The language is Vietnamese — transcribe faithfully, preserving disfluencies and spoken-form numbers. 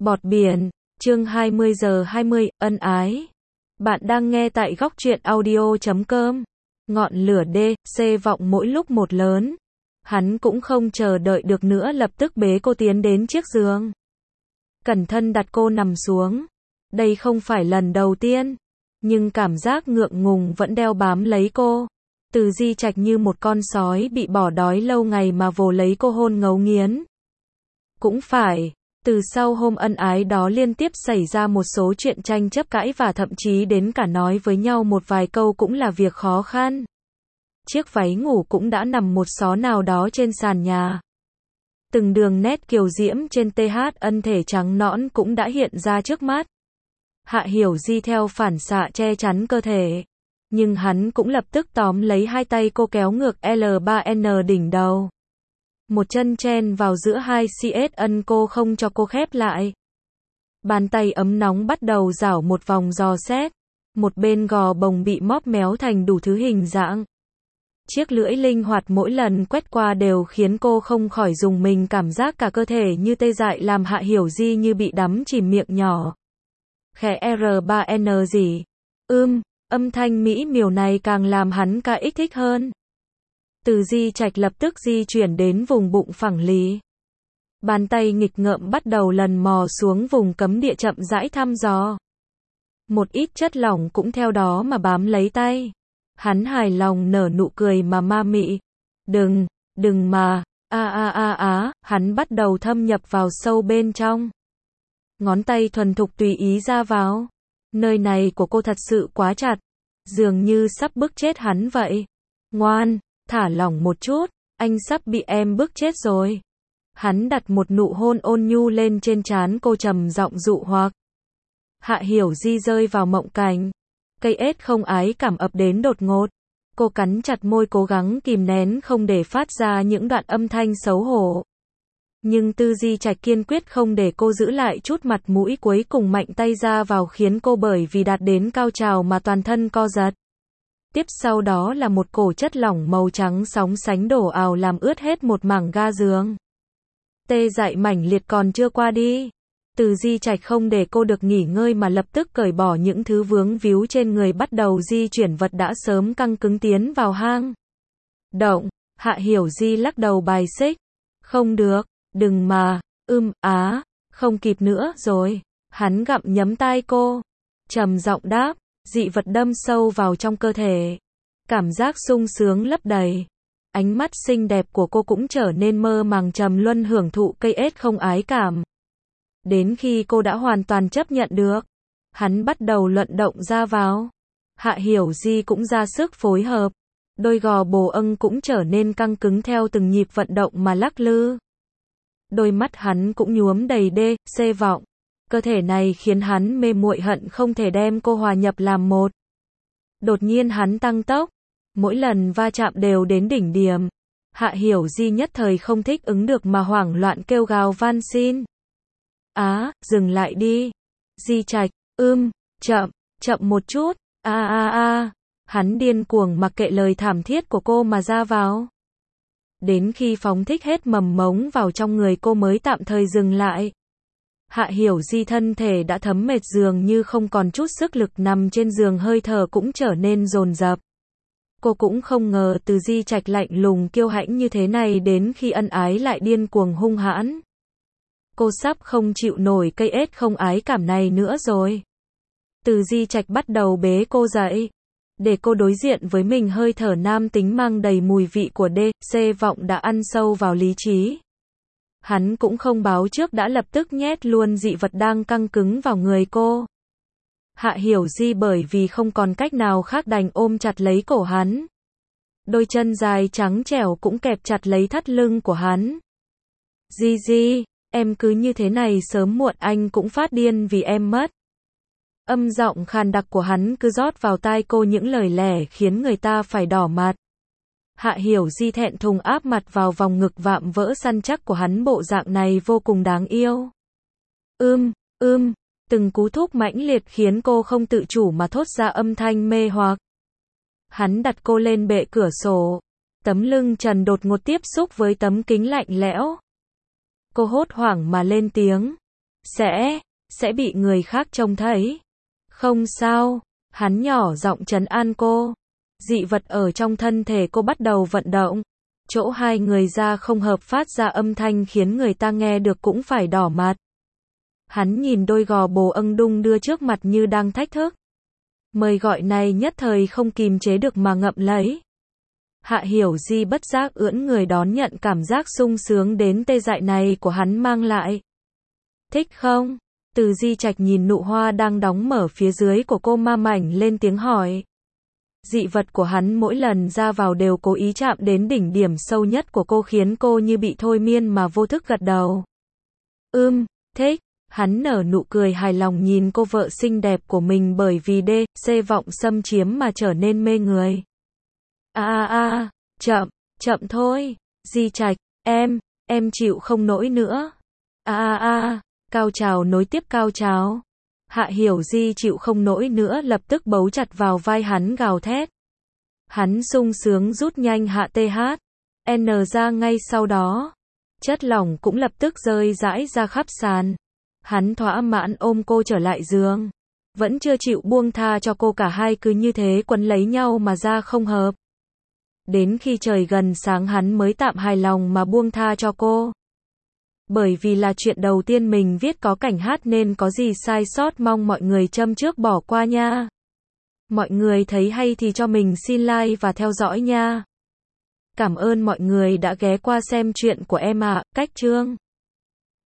Bọt biển, chương hai mươi giờ hai mươi, ân ái. Bạn đang nghe tại góc truyện audio chấm com. Ngọn lửa đê xê vọng mỗi lúc một lớn. Hắn cũng không chờ đợi được nữa, lập tức bế cô tiến đến chiếc giường. Cẩn thận đặt cô nằm xuống. Đây không phải lần đầu tiên, nhưng cảm giác ngượng ngùng vẫn đeo bám lấy cô. Từ Di Trạch như một con sói bị bỏ đói lâu ngày mà vồ lấy cô hôn ngấu nghiến. Cũng phải, từ sau hôm ân ái đó liên tiếp xảy ra một số chuyện tranh chấp cãi và thậm chí đến cả nói với nhau một vài câu cũng là việc khó khăn. Chiếc váy ngủ cũng đã nằm một xó nào đó trên sàn nhà. Từng đường nét kiều diễm trên tê hát ân thể trắng nõn cũng đã hiện ra trước mắt. Hạ Hiểu Di theo phản xạ che chắn cơ thể. Nhưng hắn cũng lập tức tóm lấy hai tay cô kéo ngược L ba N đỉnh đầu. Một chân chen vào giữa hai cs ân cô không cho cô khép lại. Bàn tay ấm nóng bắt đầu rảo một vòng dò xét. Một bên gò bồng bị móp méo thành đủ thứ hình dạng. Chiếc lưỡi linh hoạt mỗi lần quét qua đều khiến cô không khỏi rùng mình, cảm giác cả cơ thể như tê dại, làm Hạ Hiểu Di như bị đắm chìm miệng nhỏ. Khẽ R ba N gì? Ưm, âm thanh mỹ miều này càng làm hắn ca ích thích hơn. Từ Di Trạch lập tức di chuyển đến vùng bụng phẳng lì. Bàn tay nghịch ngợm bắt đầu lần mò xuống vùng cấm địa, chậm rãi thăm dò. Một ít chất lỏng cũng theo đó mà bám lấy tay. Hắn hài lòng nở nụ cười mà ma mị. Đừng, đừng mà, a a a á, hắn bắt đầu thâm nhập vào sâu bên trong. Ngón tay thuần thục tùy ý ra vào. Nơi này của cô thật sự quá chặt, dường như sắp bức chết hắn vậy. Ngoan, thả lỏng một chút, anh sắp bị em bức chết rồi. Hắn đặt một nụ hôn ôn nhu lên trên trán cô, trầm giọng dụ hoặc. Hạ Hiểu Di rơi vào mộng cảnh. Cây ết không ái cảm ập đến đột ngột. Cô cắn chặt môi, cố gắng kìm nén không để phát ra những đoạn âm thanh xấu hổ. Nhưng Tư Di Trạch kiên quyết không để cô giữ lại chút mặt mũi, cuối cùng mạnh tay ra vào khiến cô bởi vì đạt đến cao trào mà toàn thân co giật. Tiếp sau đó là một cổ chất lỏng màu trắng sóng sánh đổ ào làm ướt hết một mảng ga giường. Tê dại mãnh liệt còn chưa qua đi. Từ Di Trạch không để cô được nghỉ ngơi mà lập tức cởi bỏ những thứ vướng víu trên người, bắt đầu di chuyển vật đã sớm căng cứng tiến vào hang động. Hạ Hiểu Di lắc đầu bài xích. Không được, đừng mà, ưm, á, không kịp nữa rồi. Hắn gặm nhấm tai cô, trầm giọng đáp. Dị vật đâm sâu vào trong cơ thể. Cảm giác sung sướng lấp đầy. Ánh mắt xinh đẹp của cô cũng trở nên mơ màng, trầm luân hưởng thụ cây ết không ái cảm. Đến khi cô đã hoàn toàn chấp nhận được, hắn bắt đầu luận động ra vào. Hạ Hiểu Di cũng ra sức phối hợp. Đôi gò bồ âng cũng trở nên căng cứng theo từng nhịp vận động mà lắc lư. Đôi mắt hắn cũng nhuốm đầy đê, xê vọng. Cơ thể này khiến hắn mê muội, hận không thể đem cô hòa nhập làm một. Đột nhiên hắn tăng tốc. Mỗi lần va chạm đều đến đỉnh điểm. Hạ Hiểu Di nhất thời không thích ứng được mà hoảng loạn kêu gào van xin. Á, dừng lại đi. Di Trạch, ưm, chậm, chậm một chút, a a a. Hắn điên cuồng mặc kệ lời thảm thiết của cô mà ra vào. Đến khi phóng thích hết mầm mống vào trong người cô mới tạm thời dừng lại. Hạ Hiểu Di thân thể đã thấm mệt, dường như không còn chút sức lực, nằm trên giường hơi thở cũng trở nên dồn dập. Cô cũng không ngờ Từ Di Trạch lạnh lùng kiêu hãnh như thế này, đến khi ân ái lại điên cuồng hung hãn. Cô sắp không chịu nổi cây ết không ái cảm này nữa rồi. Từ Di Trạch bắt đầu bế cô dậy, để cô đối diện với mình. Hơi thở nam tính mang đầy mùi vị của đê xê vọng đã ăn sâu vào lý trí. Hắn cũng không báo trước đã lập tức nhét luôn dị vật đang căng cứng vào người cô. Hạ Hiểu Di bởi vì không còn cách nào khác đành ôm chặt lấy cổ hắn. Đôi chân dài trắng trẻo cũng kẹp chặt lấy thắt lưng của hắn. Di Di, em cứ như thế này sớm muộn anh cũng phát điên vì em mất. Âm giọng khàn đặc của hắn cứ rót vào tai cô những lời lẽ khiến người ta phải đỏ mặt. Hạ Hiểu Di thẹn thùng áp mặt vào vòng ngực vạm vỡ săn chắc của hắn, bộ dạng này vô cùng đáng yêu. Ưm, ưm, từng cú thúc mãnh liệt khiến cô không tự chủ mà thốt ra âm thanh mê hoặc. Hắn đặt cô lên bệ cửa sổ. Tấm lưng trần đột ngột tiếp xúc với tấm kính lạnh lẽo. Cô hốt hoảng mà lên tiếng. Sẽ, sẽ bị người khác trông thấy. Không sao, hắn nhỏ giọng trấn an cô. Dị vật ở trong thân thể cô bắt đầu vận động. Chỗ hai người ra không hợp phát ra âm thanh khiến người ta nghe được cũng phải đỏ mặt. Hắn nhìn đôi gò bồ âng đung đưa trước mặt như đang thách thức. Mời gọi này nhất thời không kìm chế được mà ngậm lấy. Hạ Hiểu Di bất giác ưỡn người đón nhận cảm giác sung sướng đến tê dại này của hắn mang lại. Thích không? Từ Di Trạch nhìn nụ hoa đang đóng mở phía dưới của cô ma mảnh lên tiếng hỏi. Dị vật của hắn mỗi lần ra vào đều cố ý chạm đến đỉnh điểm sâu nhất của cô khiến cô như bị thôi miên mà vô thức gật đầu. Ưm, thích. Hắn nở nụ cười hài lòng nhìn cô vợ xinh đẹp của mình bởi vì đê, xê vọng xâm chiếm mà trở nên mê người. A a a, chậm, chậm thôi. Di Trạch, em, em chịu không nổi nữa. A a a, cao trào nối tiếp cao trào. Hạ Hiểu Di chịu không nổi nữa lập tức bấu chặt vào vai hắn gào thét. Hắn sung sướng rút nhanh hạ tê hát. N ra ngay sau đó. Chất lỏng cũng lập tức rơi rãi ra khắp sàn. Hắn thỏa mãn ôm cô trở lại giường. Vẫn chưa chịu buông tha cho cô, cả hai cứ như thế quấn lấy nhau mà ra không hợp. Đến khi trời gần sáng hắn mới tạm hài lòng mà buông tha cho cô. Bởi vì là chuyện đầu tiên mình viết có cảnh hát nên có gì sai sót mong mọi người châm trước bỏ qua nha. Mọi người thấy hay thì cho mình xin like và theo dõi nha. Cảm ơn mọi người đã ghé qua xem chuyện của em ạ. Cách chương